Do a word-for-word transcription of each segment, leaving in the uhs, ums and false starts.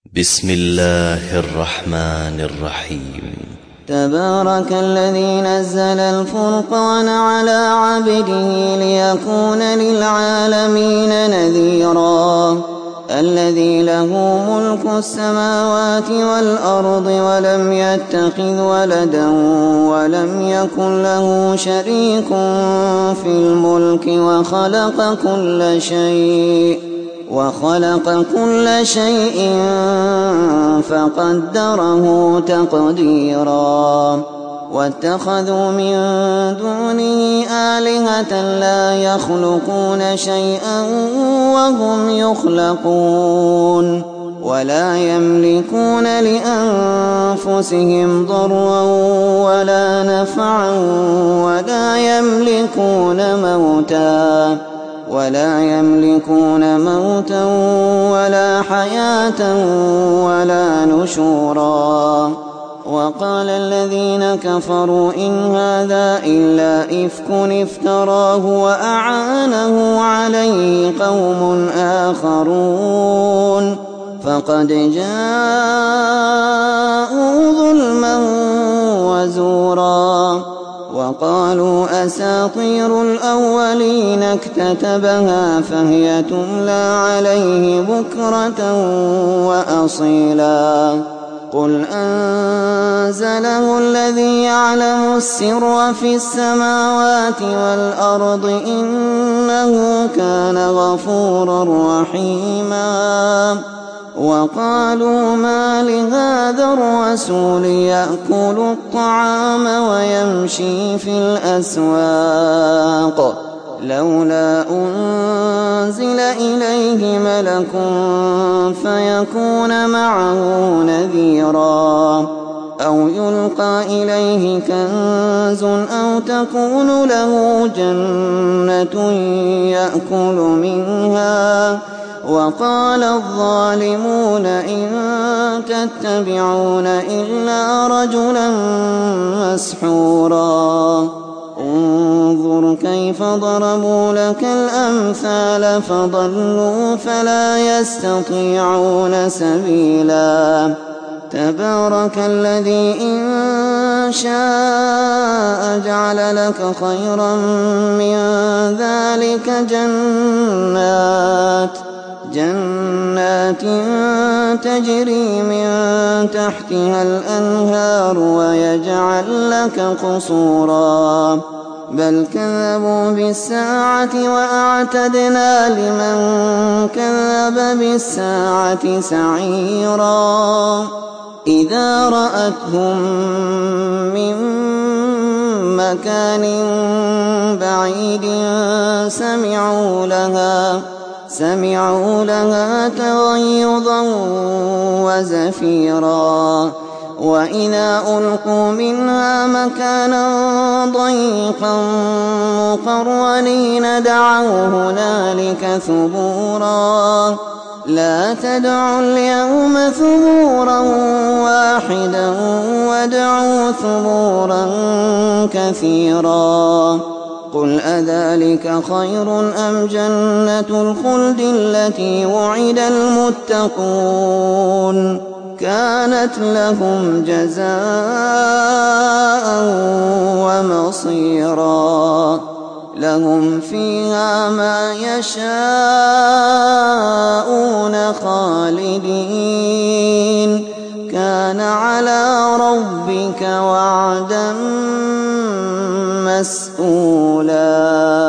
بسم الله الرحمن الرحيم. تبارك الذي نزل الفرقان على عبده ليكون للعالمين نذيرا الذي له ملك السماوات والأرض ولم يتخذ ولدا ولم يكن له شريك في الملك وخلق كل شيء وخلق كل شيء فقدره تقديرا واتخذوا من دونه آلهة لا يخلقون شيئا وهم يخلقون ولا يملكون لأنفسهم ضرا ولا نفعا ولا يملكون موتا ولا يملكون موتا ولا حياة ولا نشورا. وقال الذين كفروا إن هذا إلا إفك افتراه وأعانه عليه قوم آخرون فقد جاءوا ظلما وزورا. وقالوا أساطير الأولين اكتتبها فهي تملى عليه بكرة وأصيلا. قل أنزله الذي يعلم السر في السماوات والأرض إنه كان غفورا رحيما. وقالوا ما لهذا الرسول يأكل الطعام ويمشي في الأسواق لولا أنزل إليه ملك فيكون معه نذيرا أو يلقى إليه كنز أو تكون له جنة يأكل منها. وقال الظالمون إن تتبعون إلا رجلا مسحورا. انظر كيف ضربوا لك الأمثال فضلوا فلا يستطيعون سبيلا. تبارك الذي إن شاء جعل لك خيرا من ذلك جنات جنات تجري من تحتها الأنهار ويجعل لك قصورا بل كذبوا بالساعة وأعتدنا لمن كذب بالساعة سعيرا. إذا رأتهم من مكان بعيد سمعوا لها سمعوا لها تغيظا وزفيرا. وإذا ألقوا منها مكانا ضيقا مقرنين دعوا هنالك ثبورا. لا تدعوا اليوم ثبورا واحدا وادعوا ثبورا كثيرا. قل أذلك خير أم جنة الخلد التي وعد المتقون كانت لهم جزاء ومصيرا. لهم فيها ما يشاءون خالدين كان على ربك وعدا مسئولا.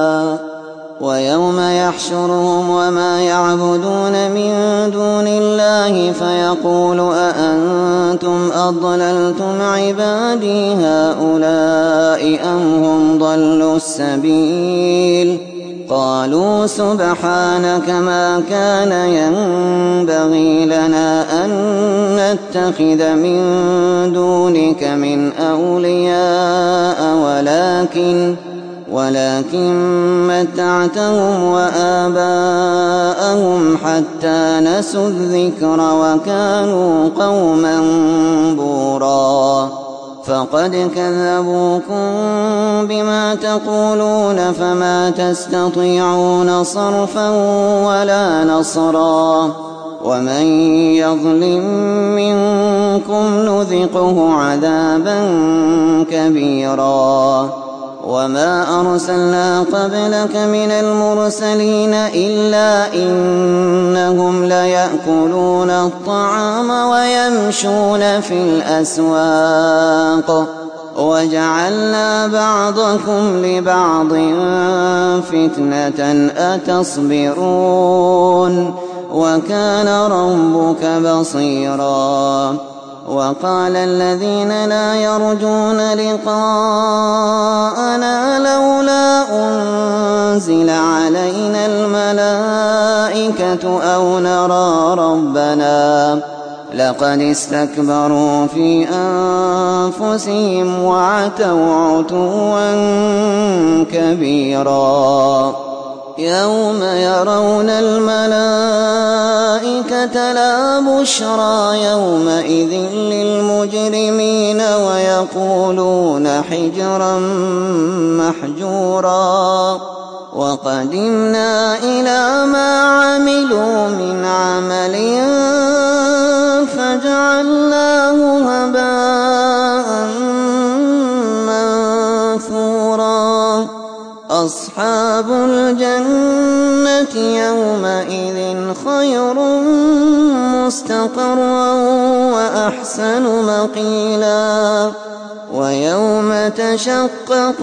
ويوم يحشرهم وما يعبدون من دون الله فيقول أأنتم أضللتم عبادي هؤلاء أم هم ضلوا السبيل. قالوا سبحانك ما كان ينبغي لنا أن نتخذ من دونك من أولياء ولكن ولكن متعتهم وآباءهم حتى نسوا الذكر وكانوا قوما بورا. فقد كذبوكم بما تقولون فما تستطيعون صرفا ولا نصرا ومن يظلم منكم نذقه عذابا كبيرا وما أرسلنا قبلك من المرسلين إلا إنهم ليأكلون الطعام ويمشون في الأسواق وجعلنا بعضكم لبعض فتنة أتصبرون وكان ربك بصيرا وقال الذين لا يرجون لقاءنا لولا أنزل علينا الملائكة أو نرى ربنا لقد استكبروا في أنفسهم وعتوا عتوا كبيرا يوم يرون الملائكة لا بشرى يومئذ للمجرمين ويقولون حجرا محجورا وقدمنا إلى ما عملوا من عمل فجعلناه هباء منثورا أصحاب الجنة يومئذ خير مستقرا وأحسن مقيلا ويوم تشقق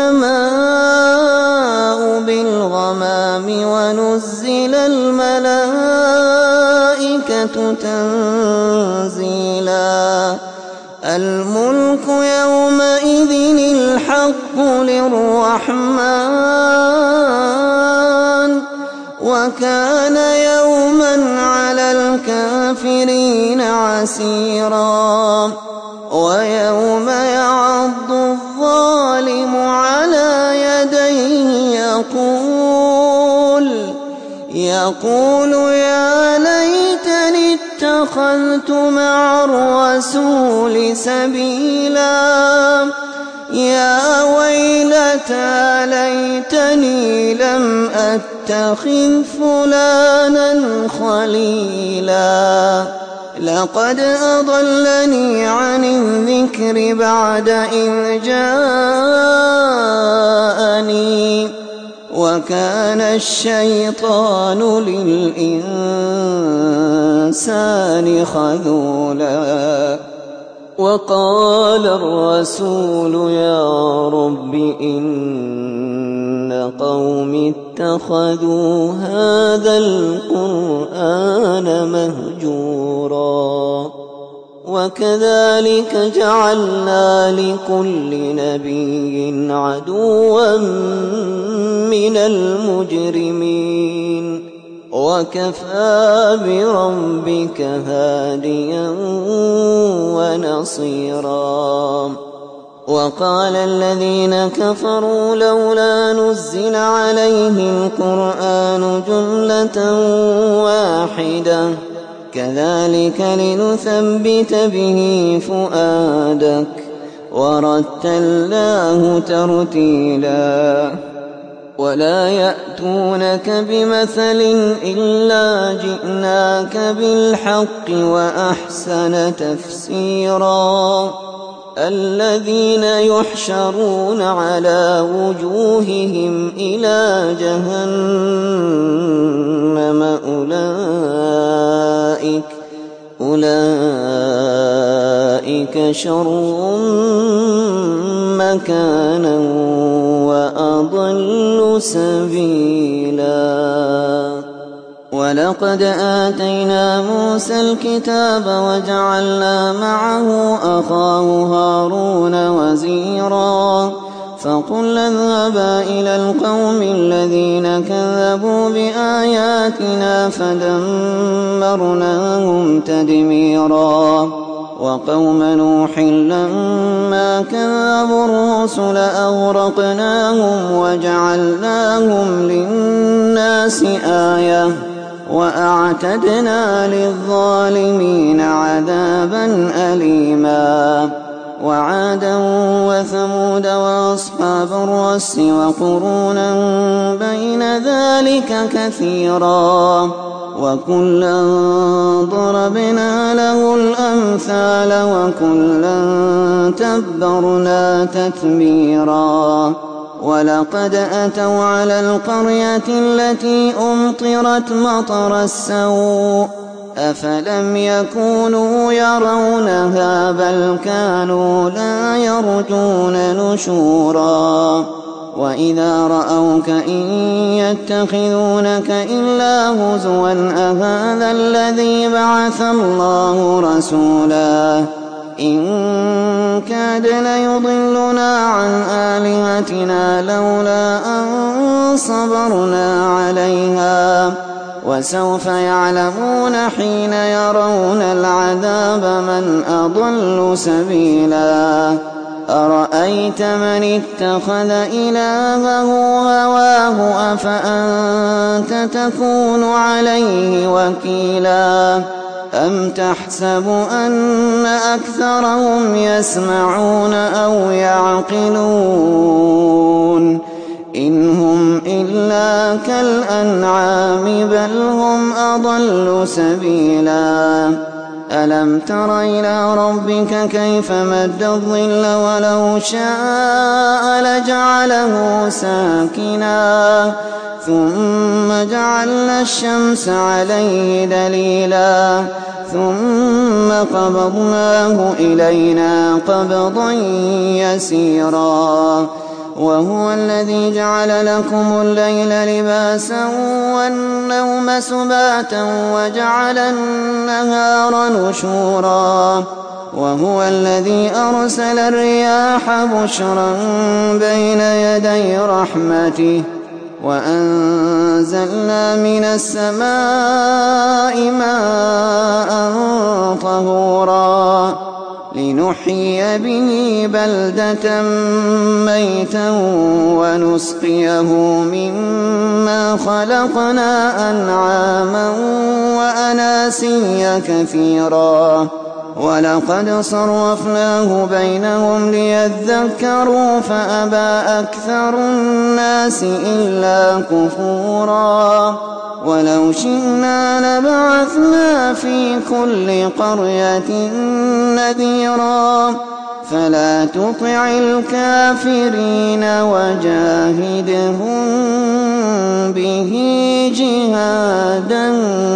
السماء بالغمام ونزل الملائكة تنزيلا الملك يومئذ الحق للرحمن وكان يوما على الكافرين عسيرا ويوم يعض الظالم على يديه يقول يقول يا ليتني اتخذت مع الرسول سبيلا يا ويلتى ليتني لم أتخذ فلانا خليلا لقد أضلني عن الذكر بعد إذ جاءني وكان الشيطان للإنسان خذولا وقال الرسول يا رب إن قوم اتخذوا هذا القرآن مهجورا وكذلك جعلنا لكل نبي عدوا من المجرمين وكفى بربك هاديا ونصيرا وقال الذين كفروا لولا نزل عليه القرآن جملة واحدة كذلك لنثبت به فؤادك ورتلناه ترتيلا ولا يأتونك بمثل إلا جئناك بالحق وأحسن تفسيرا الذين يحشرون على وجوههم إلى جهنم أولئك أولئك شر مكانا وأضل سبيلا ولقد آتينا موسى الكتاب وجعلنا معه أخاه هارون وزيرا فقلنا اذهبا إلى القوم الذين كذبوا بآياتنا فدمرناهم تدميرا وقوم نوح لما كذبوا الرسل أغرقناهم وجعلناهم للناس آية وأعتدنا للظالمين عذابا أليما وعادا وثمود وأصحاب الرس وقرونا بين ذلك كثيرا وكلا ضربنا له الأمثال وكلا تبرنا تتبيرا ولقد أتوا على القرية التي أمطرت مطر السوء أفلم يكونوا يرونها بل كانوا لا يرجون نشورا وإذا رأوك إن يتخذونك إلا هزوا أهذا الذي بعث الله رسولا إن كاد ليضلنا عن آلهتنا لولا أن صبرنا عليها وسوف يعلمون حين يرون العذاب من أضل سبيلا أرأيت من اتخذ إلهه هواه أفأنت تكون عليه وكيلا أم تحسب أن أكثرهم يسمعون أو يعقلون إن هم إلا كالأنعام بل هم أضل سبيلا ألم تر إلى ربك كيف مد الظل ولو شاء لجعله ساكنا ثم جعلنا الشمس عليه دليلا ثم قبضناه إلينا قبضا يسيرا وهو الذي جعل لكم الليل لباسا والنوم سباتا وجعل النهار نشورا وهو الذي أرسل الرياح بشرا بين يدي رحمته وأنزلنا من السماء ماء طهورا لنحيي به بلدة ميتا ونسقيه مما خلقنا أنعاما وأناسيا كثيرا ولقد صرفناه بينهم ليذكروا فأبى أكثر الناس إلا كفورا ولو شئنا لبعثنا في كل قرية نذيرا فلا تطع الكافرين وجاهدهم به جهادا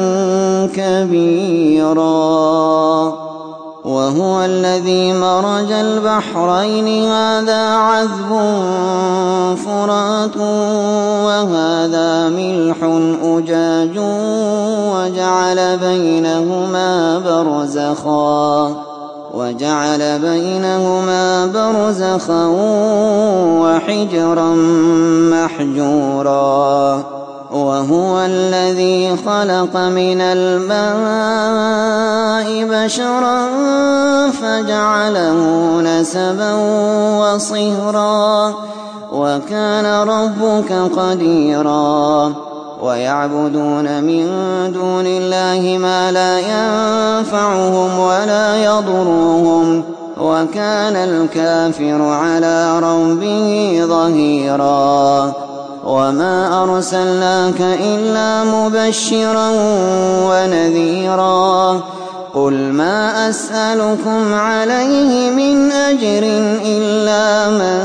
كبيرا وهو الذي مرج البحرين هذا عذب فرات وهذا ملح أجاج وجعل بينهما برزخا وجعل بينهما برزخا وحجرا محجورا وهو الذي خلق من الماء بشرا فجعله نسبا وصهرا وكان ربك قديرا ويعبدون من دون الله ما لا ينفعهم ولا يضرهم وكان الكافر على ربه ظهيرا وما أرسلناك إلا مبشرا ونذيرا قل ما أسألكم عليه من أجر إلا من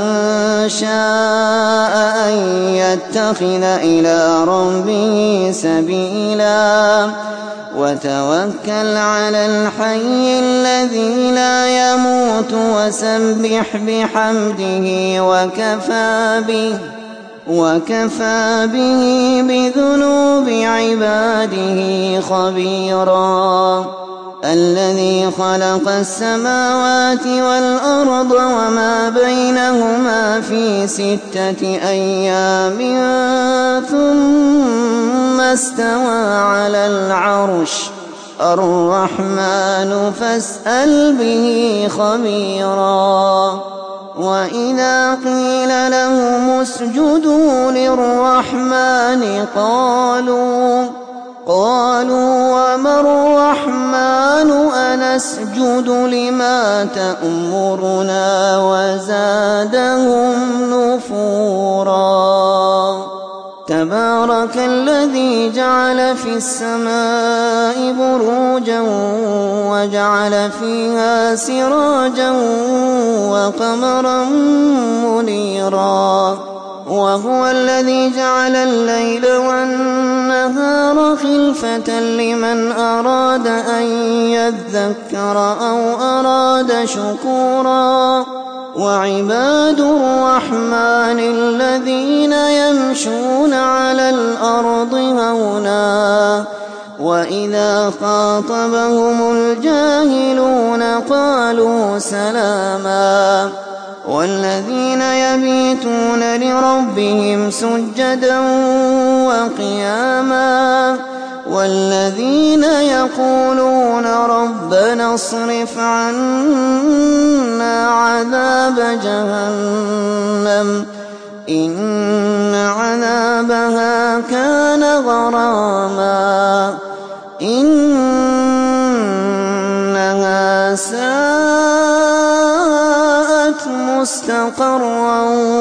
شاء أن يتخذ إلى ربه سبيلا وتوكل على الحي الذي لا يموت وسبح بحمده وكفى به وكفى به بذنوب عباده خبيرا الذي خلق السماوات والأرض وما بينهما في ستة أيام ثم استوى على العرش الرحمن فاسأل به خبيرا وإذا قيل لهم اسجدوا للرحمن قالوا قالوا وما الرحمن أنسجد لما تأمرنا وزادهم نفورا تبارك الذي جعل في السماء بروجا وجعل فيها سراجا وقمرا منيرا وهو الذي جعل الليل والنهار خلفة لمن أراد أن يذكر أو أراد شكورا وعباد الرحمن الذين يمشون على الأرض هونا وإذا خاطبهم الجاهلون قالوا سلاما والذين يبيتون لربهم سجدا وقياما والذين يقولون ربنا اصرف عنا عذاب جهنم إن عذابها كان غراما إنها ساءت مستقرا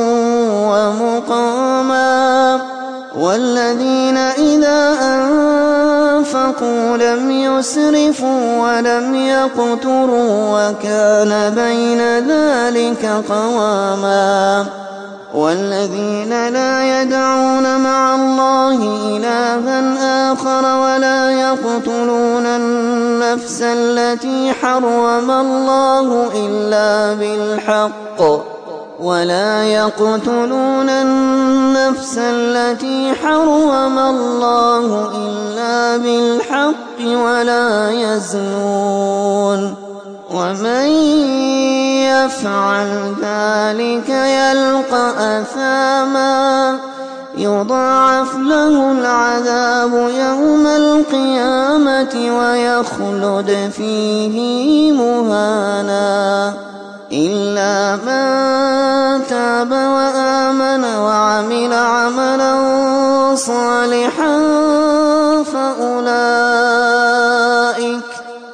ومقاما والذين إذا أنفقوا لم يسرفوا ولم يقتروا وكان بين ذلك قواما والذين لا يدعون مع الله إلها آخر ولا يقتلون النفس التي حرم الله إلا بالحق ولا يقتلون النفس التي حرم الله إلا بالحق ولا يزنون ومن يفعل ذلك يلقى أثاما يضاعف له العذاب يوم القيامة ويخلد فيه مهانا إلا من تاب وآمن وعمل عملا صالحا فأولئك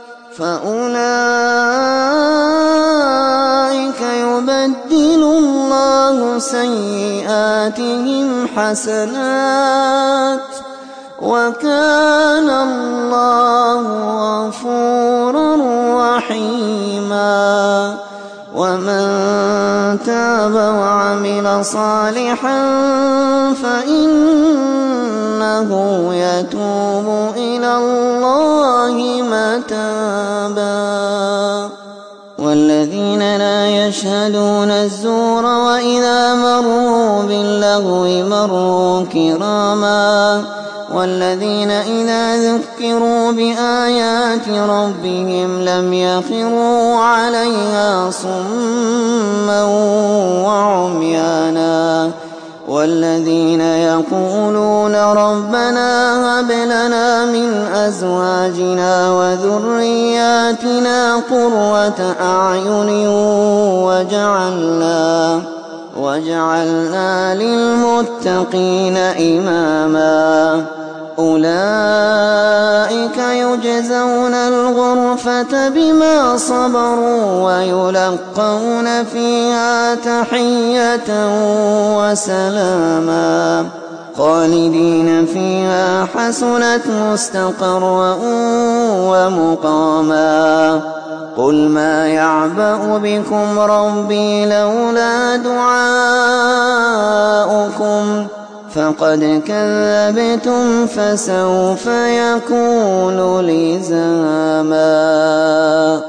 فأولئك يبدل الله سيئاتهم حسنات وكان الله غفورا رحيما ومن تاب وعمل صالحا فإنه يتوب إلى الله متابا والذين لا يشهدون الزور وإذا مروا باللغو مروا كراما والذين إذا ذكروا بآيات ربهم لم يخروا عليها صما وعميانا والذين يقولون ربنا هب لنا من أزواجنا وذرياتنا قرة أعين وجعلنا وجعلنا للمتقين إماما أولئك يجزون الغرفة بما صبروا ويلقون فيها تحية وسلاما خالدين فيها حسنت مستقرا ومقاما قل ما يعبأ بكم ربي لولا دعاؤكم فقد كذبتم فسوف يكون لزاما.